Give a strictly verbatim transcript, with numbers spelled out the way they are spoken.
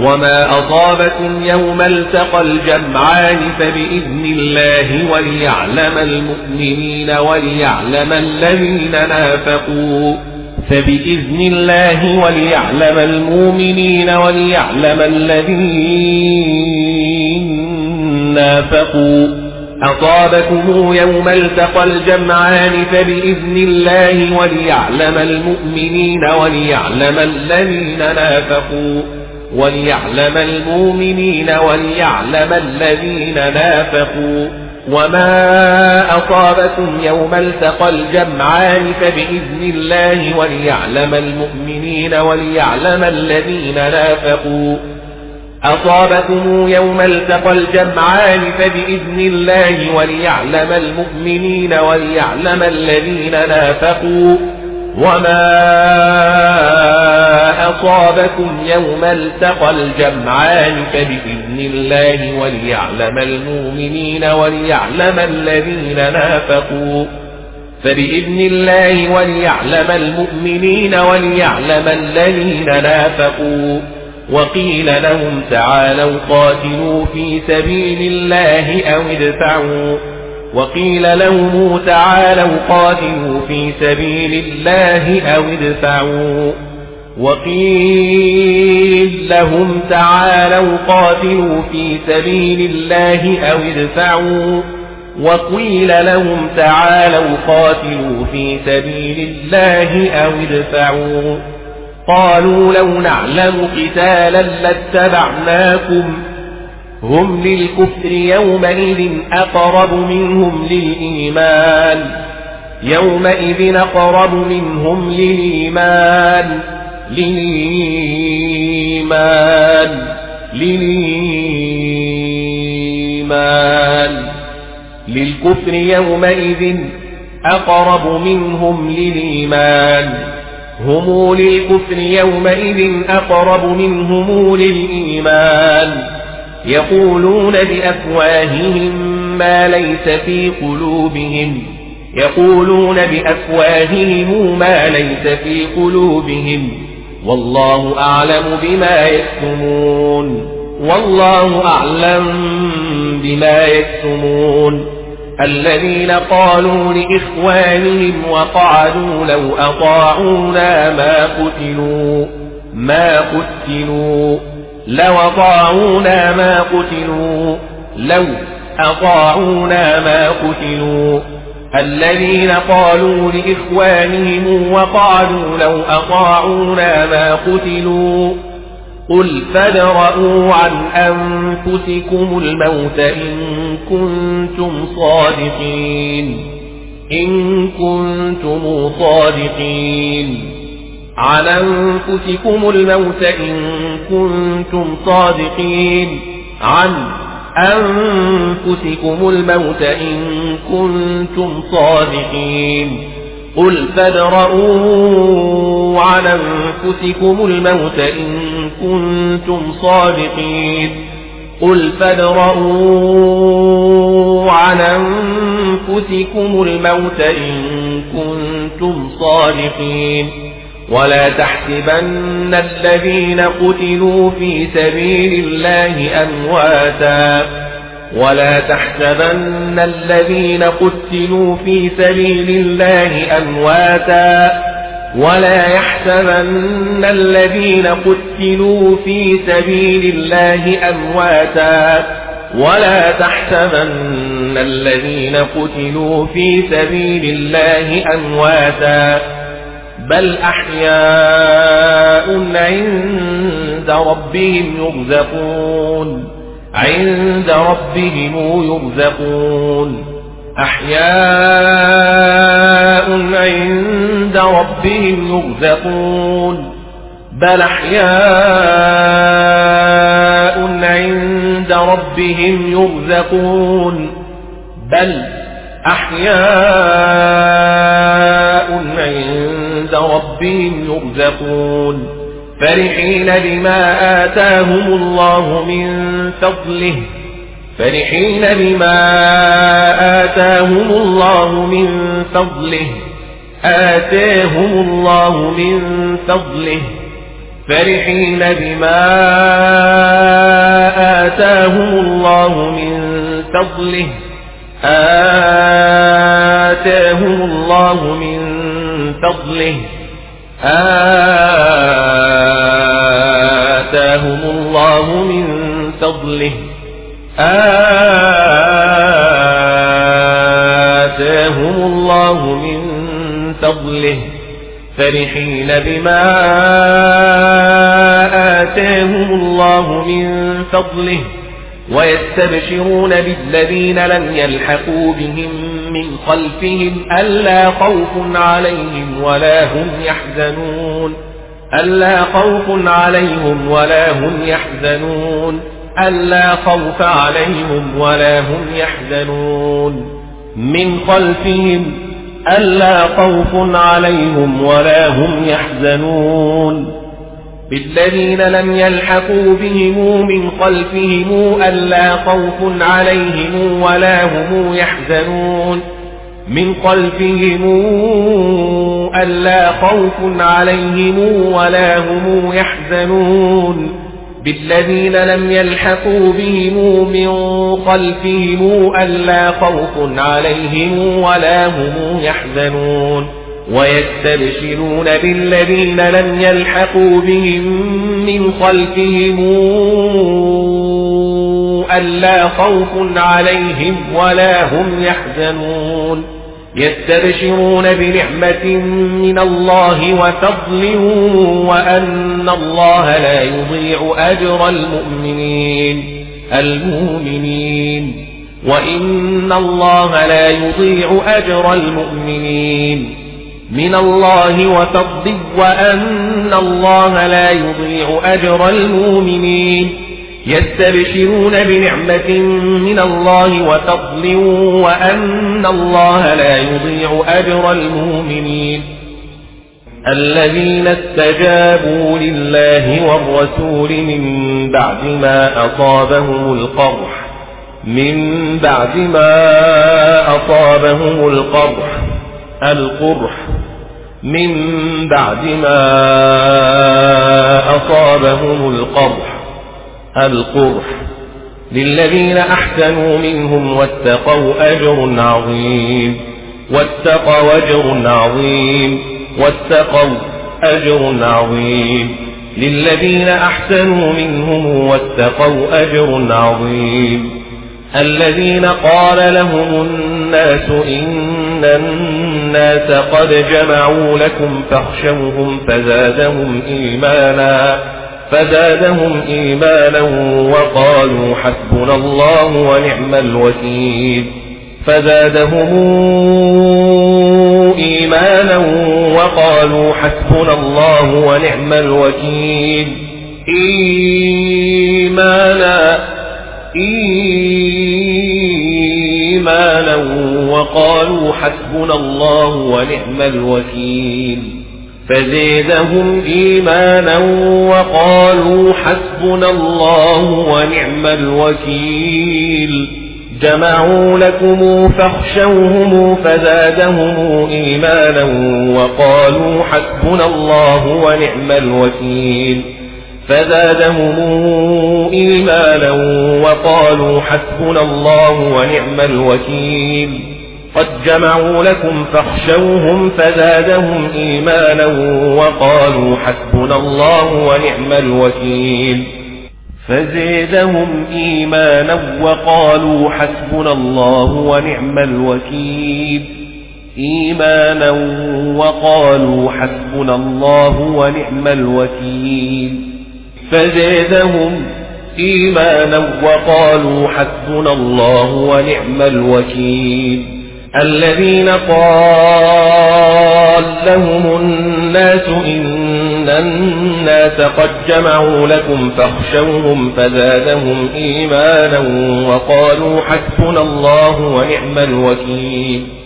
وما أصابكم يوم التقى الجمعان فبإذن الله وليعلم المؤمنين وليعلم الذين نافقوا فبإذن الله وليعلم المؤمنين وليعلم الذين نافقوا أصابكم يوم التقى الجمعان فبإذن الله وليعلم المؤمنين وليعلم الذين نافقوا وليعلم المؤمنين وليعلم الذين نافقوا وما أصابكم يوم التقى الجمعان فبإذن الله وليعلم المؤمنين وليعلم الذين نافقوا أصابكم يوم التقى الجمعان فبإذن الله وليعلم المؤمنين وليعلم الذين نافقوا وما أصابكم يوم التقى الجمعان فبإذن الله وليعلم المؤمنين وليعلم الذين نافقوا فبإذن الله وليعلم المؤمنين وليعلم الذين نافقوا وقيل لهم تعالوا قاتلوا في سبيل الله أو ادفعوا وقيل لهم تعالوا قاتلوا في سبيل الله أو ادفعوا وقيل لهم تعالوا قاتلوا في سبيل الله أو ادفعوا وقيل لهم تعالوا قاتلوا في سبيل الله أو ادفعوا قالوا لو نعلم قتالا لاتبعناكم هم للكفر يومئذ أقرب منهم للإيمان يومئذ أقرب منهم للإيمان للإيمان للإيمان للكفر يومئذ أقرب منهم للإيمان هم للكفر يومئذ أقرب منهم للإيمان يقولون بأفواههم ما ليس في قلوبهم يقولون بأفواههم ما ليس في قلوبهم والله أعلم بما يكتمون والله أعلم بما يكتمون الذين قالوا لإخوانهم وقعدوا لو أطاعونا ما قتلوا ما قتلوا لو أطاعونا ما قتلوا لو أطاعونا ما قتلوا الذين قالوا لإخوانهم وقعدوا لو أطاعونا ما قتلوا قل فادرءوا عن أنفسكم الموت إن كنتم صادقين إن كنتم صادقين عن أنفسكم الموت إن كنتم صادقين عن أنفسكم الموت إن كنتم صادقين قل فادرءوا عن أنفسكم الموت إن كنتم صادقين قل فادرءوا عن أنفسكم الموت إن كنتم صادقين ولا تحسبن الذين قتلوا في سبيل الله أمواتا ولا تحسبن الذين قتلوا في سبيل الله أمواتا ولا يحسبن الذين قتلوا في سبيل الله أمواتا ولا تحسبن الذين قتلوا في سبيل الله أمواتا بل أحياء عند ربهم يرزقون عند ربهم يرزقون أحياء عند ربهم يرزقون بل أحياء عند ربهم يرزقون بل أحياء عند ربهم يرزقون فرحين بما آتاهم الله من فضله فرحين بما آتاهم الله من فضله آتاهم الله من فضله فرحين بما آتاهم الله من فضله آتاهم الله من فضله آتاهم الله من فضله آتاهم الله من فضله فرحين بما آتاهم الله من فضله ويستبشرون بالذين لم يلحقوا بهم من خلفهم ألا خوف عليهم ولا هم يحزنون ألا خوف عليهم ولا هم يحزنون ألا خوف عليهم ولا هم يحزنون من خلفهم ألا خوف عليهم ولا هم يحزنون بالذين لم يلحقوا بهم من خلفهم ألا خوف عليهم ولا هم يحزنون من خلفهم ألا خوف عليهم ولا هم يحزنون بالذين لم يلحقوا بهم من خلفهم ألا خوف عليهم ولا هم يحزنون ويستبشرون بالذين لم يلحقوا بهم من خلفهم ألا خوف عليهم ولا هم يحزنون يستبشرون بنعمة من الله وفضل وأن الله لا يضيع أجر المؤمنين المؤمنين وإن الله لا يضيع أجر المؤمنين من الله وفضل وأن الله لا يضيع أجر المؤمنين يستبشرون بنعمة من الله وفضل وأن الله لا يضيع أجر المؤمنين الذين استجابوا لله والرسول من بعد ما أصابهم القرح من بعد ما أصابهم القرح القرح من بعد ما أصابهم القرح القرح للذين أحسنوا منهم واتقوا أجر عظيم واتقوا أجر عظيم واتقوا أجر عظيم للذين أحسنوا منهم واتقوا أجر عظيم الذين قال لهم الناس إن الناس قد جمعوا لكم فاخشوهم فزادهم إيمانا فزادهم إيمانا وقالوا حسبنا الله ونعم الوكيل فزادهم إيمانا وقالوا حسبنا الله ونعم الوكيل إيمانا إيمانا وقالوا حسبنا الله ونعم الوكيل فزادهم إيمانا وقالوا حسبنا الله ونعم الوكيل جمعوا لكم فاخشوهم فزادهم إيمانا وقالوا حسبنا الله ونعم الوكيل فزادهم إيمانا وقالوا حسبنا الله ونعم الوكيل قد جمعوا لكم فاخشوهم فزادهم إيمانا وقالوا حسبنا الله ونعم الوكيل فزادهم إيمانا وقالوا حسبنا الله ونعم الوكيل إيمانا وقالوا حسبنا الله ونعم الوكيل فزادهم إيمانا وقالوا حسبنا الله ونعم الوكيل الذين قال لهم الناس إن الناس قد جمعوا لكم فاخشوهم فزادهم إيمانا وقالوا حسبنا الله ونعم الوكيل